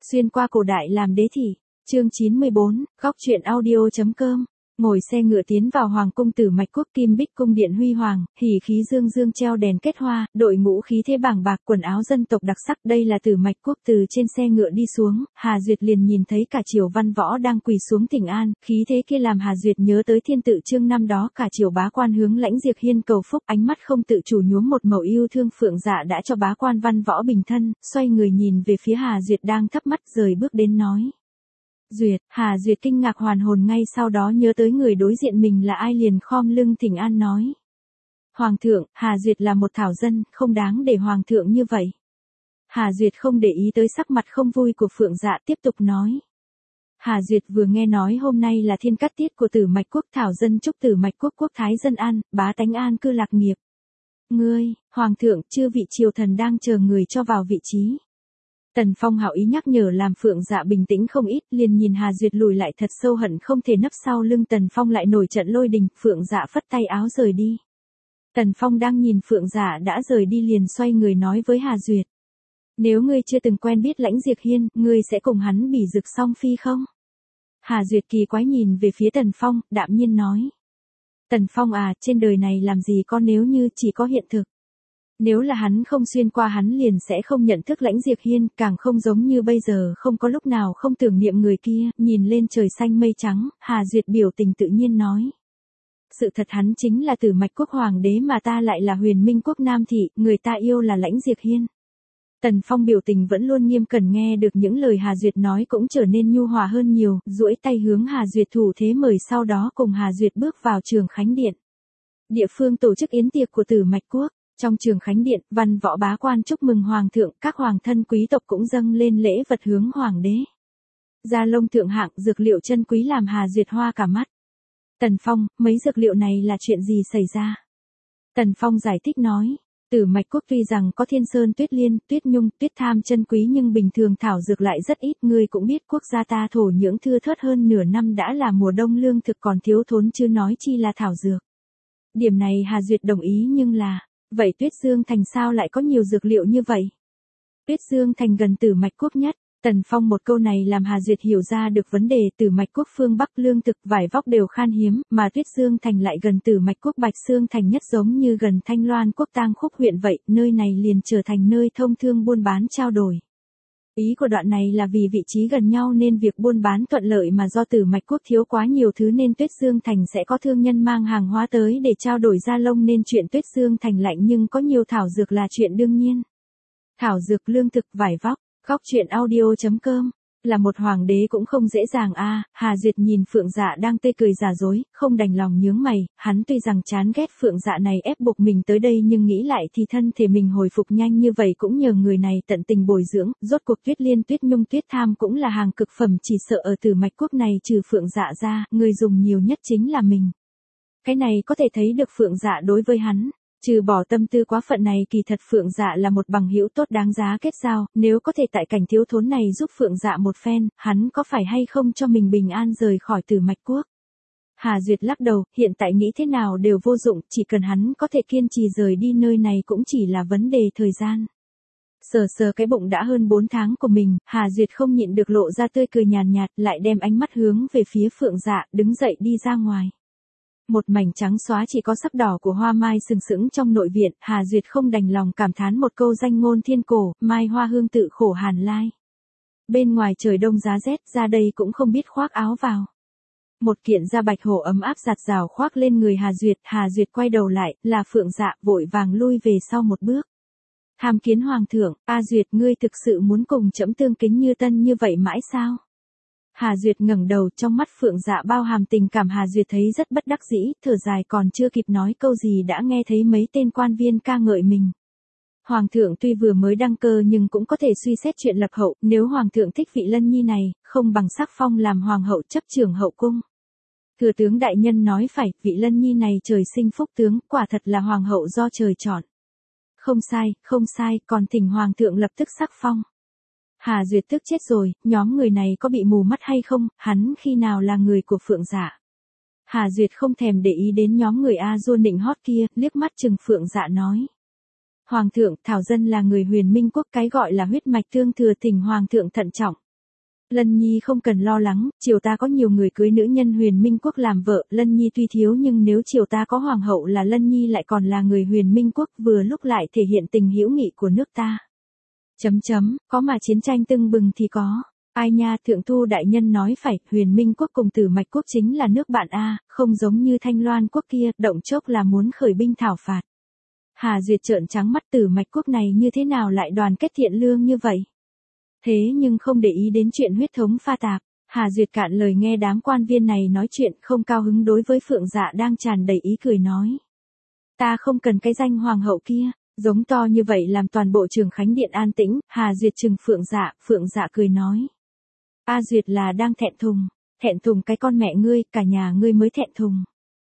Xuyên qua cổ đại làm đế thị. Chương 94, góc truyện audio.com. Ngồi xe ngựa tiến vào hoàng cung Tử Mạch Quốc, Kim Bích cung điện huy hoàng, hỉ khí dương dương treo đèn kết hoa, đội ngũ khí thế bảng bạc, quần áo dân tộc đặc sắc. Đây là Tử Mạch Quốc. Từ trên xe ngựa đi xuống, Hà Duyệt liền nhìn thấy cả triều văn võ đang quỳ xuống thỉnh an, khí thế kia làm Hà Duyệt nhớ tới Thiên Tự Chương năm đó cả triều bá quan hướng Lãnh Diệp Hiên cầu phúc, ánh mắt không tự chủ nhuốm một màu yêu thương. Phượng Dạ đã cho bá quan văn võ bình thân, xoay người nhìn về phía Hà Duyệt đang thấp mắt rời bước đến nói. Duyệt, Hà Duyệt kinh ngạc hoàn hồn, ngay sau đó nhớ tới người đối diện mình là ai, liền khom lưng thỉnh an nói. Hoàng thượng, Hà Duyệt là một thảo dân, không đáng để hoàng thượng như vậy. Hà Duyệt không để ý tới sắc mặt không vui của Phượng Dạ, tiếp tục nói. Hà Duyệt vừa nghe nói hôm nay là thiên cát tiết của Tử Mạch Quốc, thảo dân chúc Tử Mạch Quốc quốc thái dân an, bá tánh an cư lạc nghiệp. Ngươi, hoàng thượng, chư vị triều thần đang chờ người cho vào vị trí. Tần Phong hảo ý nhắc nhở làm Phượng Dạ bình tĩnh không ít, liền nhìn Hà Duyệt lùi lại thật sâu, hận không thể nấp sau lưng Tần Phong lại nổi trận lôi đình. Phượng Dạ phất tay áo rời đi. Tần Phong đang nhìn Phượng Dạ đã rời đi liền xoay người nói với Hà Duyệt. Nếu ngươi chưa từng quen biết Lãnh Diệp Hiên, ngươi sẽ cùng hắn bỉ rực song phi không? Hà Duyệt kỳ quái nhìn về phía Tần Phong, đạm nhiên nói. Tần Phong à, trên đời này làm gì có nếu như, chỉ có hiện thực. Nếu là hắn không xuyên qua hắn liền sẽ không nhận thức Lãnh Diệp Hiên, càng không giống như bây giờ không có lúc nào không tưởng niệm người kia. Nhìn lên trời xanh mây trắng, Hà Duyệt biểu tình tự nhiên nói. Sự thật hắn chính là Tử Mạch Quốc hoàng đế mà ta lại là Huyền Minh Quốc nam thị, người ta yêu là Lãnh Diệp Hiên. Tần Phong biểu tình vẫn luôn nghiêm cẩn, nghe được những lời Hà Duyệt nói cũng trở nên nhu hòa hơn nhiều, duỗi tay hướng Hà Duyệt thủ thế mời, sau đó cùng Hà Duyệt bước vào Trường Khánh Điện. Địa phương tổ chức yến tiệc của Tử Mạch Quốc. Trong Trường Khánh Điện, văn võ bá quan chúc mừng hoàng thượng, các hoàng thân quý tộc cũng dâng lên lễ vật hướng hoàng đế. Da lông thượng hạng, dược liệu chân quý làm Hà Duyệt hoa cả mắt. Tần Phong, mấy dược liệu này là chuyện gì xảy ra? Tần Phong giải thích nói. Tử Mạch Quốc tuy rằng có Thiên Sơn Tuyết Liên, Tuyết Nhung, Tuyết Tham chân quý nhưng bình thường thảo dược lại rất ít. Ngươi cũng biết quốc gia ta thổ nhưỡng thưa thớt, hơn nửa năm đã là mùa đông lương thực còn thiếu thốn, chứ nói chi là thảo dược. Điểm này Hà Duyệt đồng ý, nhưng là, vậy Tuyết Dương Thành sao lại có nhiều dược liệu như vậy? Tuyết Dương Thành gần Tử Mạch Quốc nhất. Tần Phong một câu này làm Hà Duyệt hiểu ra được vấn đề. Tử Mạch Quốc phương Bắc lương thực vải vóc đều khan hiếm, mà Tuyết Dương Thành lại gần Tử Mạch Quốc Bạch Xương Thành nhất, giống như gần Thanh Loan Quốc Tang Khúc huyện vậy, nơi này liền trở thành nơi thông thương buôn bán trao đổi. Ý của đoạn này là vì vị trí gần nhau nên việc buôn bán thuận lợi, mà do Tử Mạch Quốc thiếu quá nhiều thứ nên Tuyết Dương Thành sẽ có thương nhân mang hàng hóa tới để trao đổi da lông, nên chuyện Tuyết Dương Thành lạnh nhưng có nhiều thảo dược là chuyện đương nhiên. Thảo dược, lương thực, vải vóc. Góc truyện audio.com. Là một hoàng đế cũng không dễ dàng a. Hà Duyệt nhìn Phượng Dạ đang tê cười giả dối, không đành lòng nhướng mày. Hắn tuy rằng chán ghét Phượng Dạ này ép buộc mình tới đây, nhưng nghĩ lại thì thân thể mình hồi phục nhanh như vậy cũng nhờ người này tận tình bồi dưỡng. Rốt cuộc Tuyết Liên, Tuyết Nhung, Tuyết Tham cũng là hàng cực phẩm, chỉ sợ ở Tử Mạch Quốc này trừ Phượng Dạ ra, người dùng nhiều nhất chính là mình. Cái này có thể thấy được Phượng Dạ đối với hắn. Trừ bỏ tâm tư quá phận này, kỳ thật Phượng Dạ là một bằng hữu tốt đáng giá kết giao, nếu có thể tại cảnh thiếu thốn này giúp Phượng Dạ một phen, hắn có phải hay không cho mình bình an rời khỏi Tử Mạch Quốc? Hà Duyệt lắc đầu, hiện tại nghĩ thế nào đều vô dụng, chỉ cần hắn có thể kiên trì rời đi nơi này cũng chỉ là vấn đề thời gian. Sờ sờ cái bụng đã hơn 4 tháng của mình, Hà Duyệt không nhịn được lộ ra tươi cười nhàn nhạt, lại đem ánh mắt hướng về phía Phượng Dạ, đứng dậy đi ra ngoài. Một mảnh trắng xóa chỉ có sắc đỏ của hoa mai sừng sững trong nội viện, Hà Duyệt không đành lòng cảm thán một câu danh ngôn thiên cổ, mai hoa hương tự khổ hàn lai. Bên ngoài trời đông giá rét, ra đây cũng không biết khoác áo vào. Một kiện da bạch hổ ấm áp giặt rào khoác lên người Hà Duyệt quay đầu lại, là Phượng Dạ, vội vàng lui về sau một bước. Tham kiến hoàng thượng, A Duyệt, ngươi thực sự muốn cùng trẫm tương kính như tân như vậy mãi sao? Hà Duyệt ngẩng đầu, trong mắt Phượng Dạ bao hàm tình cảm. Hà Duyệt thấy rất bất đắc dĩ, thở dài, còn chưa kịp nói câu gì đã nghe thấy mấy tên quan viên ca ngợi mình. Hoàng thượng tuy vừa mới đăng cơ nhưng cũng có thể suy xét chuyện lập hậu, nếu hoàng thượng thích vị Lân Nhi này, không bằng sắc phong làm hoàng hậu chấp trưởng hậu cung. Thừa tướng đại nhân nói phải, vị Lân Nhi này trời sinh phúc tướng, quả thật là hoàng hậu do trời chọn. Không sai, còn thỉnh hoàng thượng lập tức sắc phong. Hà Duyệt tức chết rồi, nhóm người này có bị mù mắt hay không, hắn khi nào là người của Phượng Dạ. Hà Duyệt không thèm để ý đến nhóm người A Du nịnh hót kia, liếc mắt chừng Phượng Dạ nói. Hoàng thượng, thảo dân là người Huyền Minh Quốc, cái gọi là huyết mạch tương thừa, thỉnh hoàng thượng thận trọng. Lân Nhi không cần lo lắng, triều ta có nhiều người cưới nữ nhân Huyền Minh Quốc làm vợ, Lân Nhi tuy thiếu nhưng nếu triều ta có hoàng hậu là Lân Nhi lại còn là người Huyền Minh Quốc, vừa lúc lại thể hiện tình hữu nghị của nước ta. Có mà chiến tranh tưng bừng thì có. Ai nha, thượng thu đại nhân nói phải, Huyền Minh Quốc cùng Tử Mạch Quốc chính là nước bạn a, không giống như Thanh Loan Quốc kia, động chốc là muốn khởi binh thảo phạt. Hà Duyệt trợn trắng mắt, Tử Mạch Quốc này như thế nào lại đoàn kết thiện lương như vậy? Thế nhưng không để ý đến chuyện huyết thống pha tạp, Hà Duyệt cạn lời nghe đám quan viên này nói chuyện, không cao hứng đối với Phượng Dạ đang tràn đầy ý cười nói. Ta không cần cái danh hoàng hậu kia, giống to như vậy làm toàn bộ Trường Khánh Điện an tĩnh. Hà Duyệt trừng Phượng Dạ cười nói. A Duyệt là đang thẹn thùng cái con mẹ ngươi, cả nhà ngươi mới thẹn thùng.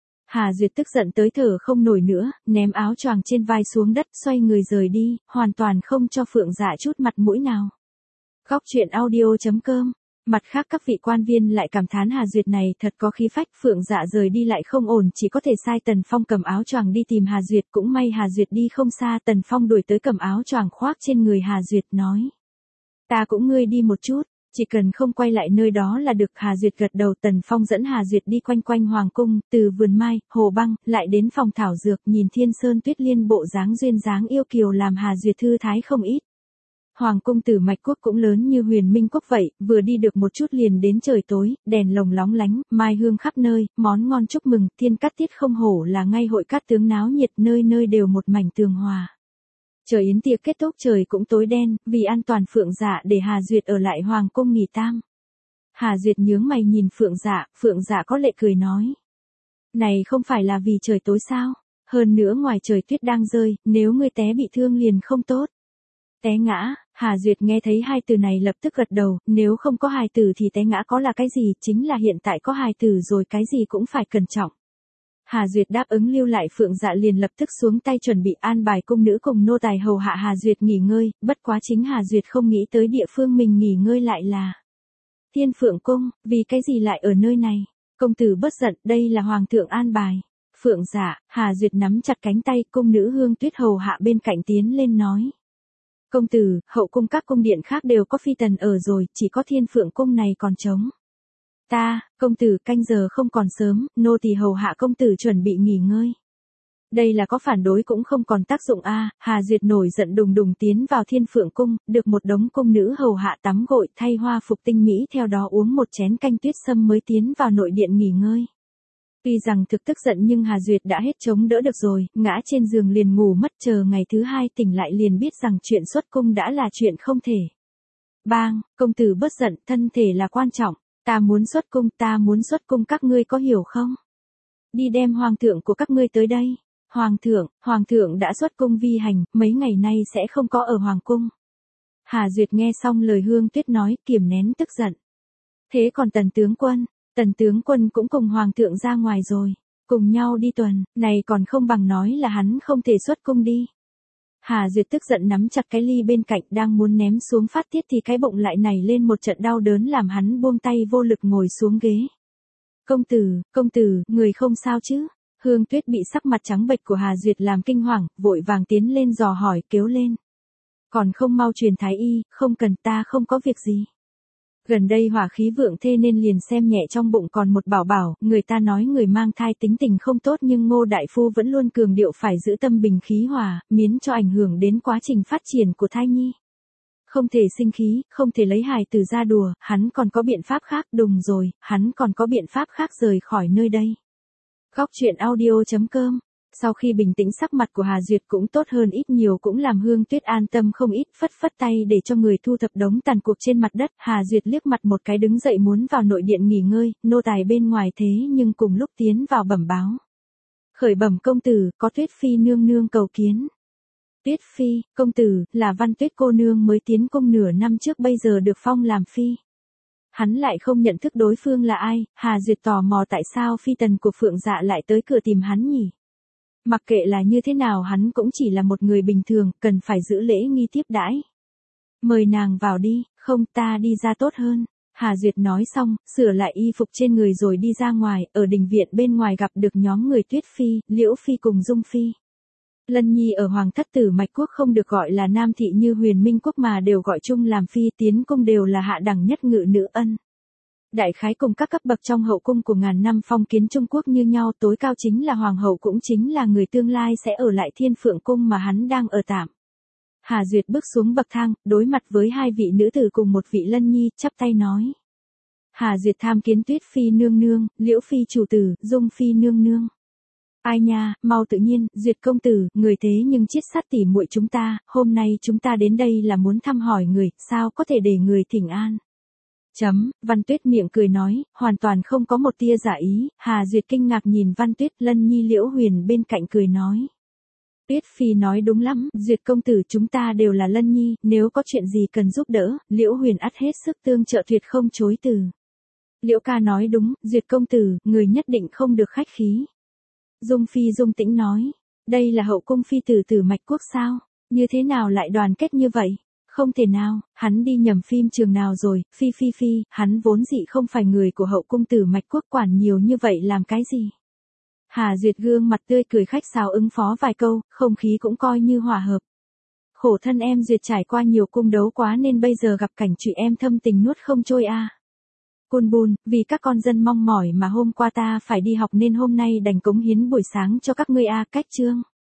Hà Duyệt tức giận tới thở không nổi nữa, ném áo choàng trên vai xuống đất, xoay người rời đi, hoàn toàn không cho Phượng Dạ chút mặt mũi nào. Góc truyện audio.com. Mặt khác các vị quan viên lại cảm thán Hà Duyệt này thật có khí phách. Phượng Dạ rời đi lại không ổn, chỉ có thể sai Tần Phong cầm áo choàng đi tìm Hà Duyệt. Cũng may Hà Duyệt đi không xa, Tần Phong đuổi tới cầm áo choàng khoác trên người Hà Duyệt nói. Ta cũng ngươi đi một chút, chỉ cần không quay lại nơi đó là được. Hà Duyệt gật đầu. Tần Phong dẫn Hà Duyệt đi quanh quanh hoàng cung, từ vườn mai, hồ băng, lại đến phòng thảo dược, nhìn Thiên Sơn Tuyết Liên bộ dáng duyên dáng yêu kiều làm Hà Duyệt thư thái không ít. Hoàng cung Tử Mạch Quốc cũng lớn như Huyền Minh Quốc vậy, vừa đi được một chút liền đến trời tối, đèn lồng lóng lánh, mai hương khắp nơi, món ngon chúc mừng, thiên cát tiết không hổ là ngay hội cát tướng náo nhiệt, nơi nơi đều một mảnh tường hòa. Chờ yến tiệc kết thúc trời cũng tối đen, vì an toàn Phượng Dạ để Hà Duyệt ở lại hoàng cung nghỉ tang. Hà Duyệt nhướng mày nhìn Phượng Dạ có lệ cười nói. Này không phải là vì trời tối sao? Hơn nữa ngoài trời tuyết đang rơi, nếu ngươi té bị thương liền không tốt. Té ngã, Hà Duyệt nghe thấy hai từ này lập tức gật đầu, nếu không có hài tử thì té ngã có là cái gì, chính là hiện tại có hài tử rồi cái gì cũng phải cẩn trọng. Hà Duyệt đáp ứng lưu lại. Phượng Dạ liền lập tức xuống tay chuẩn bị an bài cung nữ cùng nô tài hầu hạ Hà Duyệt nghỉ ngơi, bất quá chính Hà Duyệt không nghĩ tới địa phương mình nghỉ ngơi lại là Thiên Phượng Cung, vì cái gì lại ở nơi này? Công tử bất giận, đây là hoàng thượng an bài. Phượng Dạ, Hà Duyệt nắm chặt cánh tay cung nữ Hương Tuyết hầu hạ bên cạnh tiến lên nói. Công tử, hậu cung các cung điện khác đều có phi tần ở rồi, chỉ có Thiên Phượng Cung này còn trống. Công tử, canh giờ không còn sớm, nô tỳ hầu hạ công tử chuẩn bị nghỉ ngơi. Đây là có phản đối cũng không còn tác dụng a. Hà Duyệt nổi giận đùng đùng tiến vào Thiên Phượng Cung, được một đống cung nữ hầu hạ tắm gội, thay hoa phục tinh mỹ, theo đó uống một chén canh tuyết sâm mới tiến vào nội điện nghỉ ngơi. Tuy rằng thực tức giận nhưng Hà Duyệt đã hết chống đỡ được rồi, ngã trên giường liền ngủ mất, chờ ngày thứ hai tỉnh lại liền biết rằng chuyện xuất cung đã là chuyện không thể. Bang, công tử bất giận, thân thể là quan trọng, ta muốn xuất cung các ngươi có hiểu không? Đi đem hoàng thượng của các ngươi tới đây. Hoàng thượng đã xuất cung vi hành, mấy ngày nay sẽ không có ở hoàng cung. Hà Duyệt nghe xong lời Hương Tuyết nói, kiềm nén tức giận. Thế còn Tần tướng quân cũng cùng hoàng thượng ra ngoài rồi, cùng nhau đi tuần, này còn không bằng nói là hắn không thể xuất cung đi. Hà Duyệt tức giận nắm chặt cái ly bên cạnh đang muốn ném xuống phát tiết thì cái bụng lại nảy lên một trận đau đớn làm hắn buông tay vô lực ngồi xuống ghế. Công tử, người không sao chứ? Hương Tuyết bị sắc mặt trắng bệch của Hà Duyệt làm kinh hoàng, vội vàng tiến lên dò hỏi, kêu lên. Còn không mau truyền thái y, không cần, ta không có việc gì. Gần đây hỏa khí vượng thê nên liền xem nhẹ trong bụng còn một bảo, người ta nói người mang thai tính tình không tốt nhưng Ngô Đại Phu vẫn luôn cường điệu phải giữ tâm bình khí hòa, miễn cho ảnh hưởng đến quá trình phát triển của thai nhi. Không thể sinh khí, không thể lấy hài tử ra đùa, hắn còn có biện pháp khác, đúng rồi, hắn còn có biện pháp khác rời khỏi nơi đây. Góc truyện audio.com. Sau khi bình tĩnh sắc mặt của Hà Duyệt cũng tốt hơn ít nhiều, cũng làm Hương Tuyết an tâm không ít, phất phất tay để cho người thu thập đống tàn cuộc trên mặt đất. Hà Duyệt liếc mặt một cái đứng dậy muốn vào nội điện nghỉ ngơi, nô tài bên ngoài thế nhưng cùng lúc tiến vào bẩm báo. Khởi bẩm công tử, có Tuyết Phi nương nương cầu kiến. Tuyết Phi, công tử, là Văn Tuyết cô nương mới tiến cung nửa năm trước bây giờ được phong làm phi. Hắn lại không nhận thức đối phương là ai, Hà Duyệt tò mò tại sao phi tần của Phượng Dạ lại tới cửa tìm hắn nhỉ. Mặc kệ là như thế nào hắn cũng chỉ là một người bình thường, cần phải giữ lễ nghi tiếp đãi. Mời nàng vào đi, không ta đi ra tốt hơn. Hà Duyệt nói xong, sửa lại y phục trên người rồi đi ra ngoài, ở đình viện bên ngoài gặp được nhóm người Tuyết Phi, Liễu Phi cùng Dung Phi. Lân Nhi ở Hoàng thất Tử Mạch Quốc không được gọi là nam thị như Huyền Minh Quốc mà đều gọi chung làm phi, tiến cung đều là hạ đẳng nhất ngự nữ ân. Đại khái cùng các cấp bậc trong hậu cung của ngàn năm phong kiến Trung Quốc như nhau, tối cao chính là hoàng hậu, cũng chính là người tương lai sẽ ở lại Thiên Phượng cung mà hắn đang ở tạm. Hà Duyệt bước xuống bậc thang, đối mặt với hai vị nữ tử cùng một vị Lân Nhi, chắp tay nói. Hà Duyệt tham kiến Tuyết Phi nương nương, Liễu Phi chủ tử, Dung Phi nương nương. Ai nha, mau tự nhiên, Duyệt công tử, người thế nhưng chiết sát tỉ muội chúng ta, hôm nay chúng ta đến đây là muốn thăm hỏi người, sao có thể để người thỉnh an. Văn Tuyết miệng cười nói, hoàn toàn không có một tia giả ý. Hà Duyệt kinh ngạc nhìn Văn Tuyết. Lân Nhi Liễu Huyền bên cạnh cười nói. Tuyết Phi nói đúng lắm, Duyệt công tử, chúng ta đều là Lân Nhi, nếu có chuyện gì cần giúp đỡ, Liễu Huyền ắt hết sức tương trợ, tuyệt không chối từ. Liễu ca nói đúng, Duyệt công tử, người nhất định không được khách khí. Dung Phi Dung Tĩnh nói, đây là hậu cung phi tử Tử Mạch Quốc sao, như thế nào lại đoàn kết như vậy? Không thể nào, hắn đi nhầm phim trường nào rồi, Phi, hắn vốn dị không phải người của hậu cung Tử Mạch Quốc, quản nhiều như vậy làm cái gì? Hà Duyệt gương mặt tươi cười khách sáo ứng phó vài câu, không khí cũng coi như hòa hợp. Khổ thân em Duyệt trải qua nhiều cung đấu quá nên bây giờ gặp cảnh chị em thâm tình nuốt không trôi a. Côn Bun, vì các con dân mong mỏi mà hôm qua ta phải đi học nên hôm nay đành cống hiến buổi sáng cho các ngươi a. Cách chương.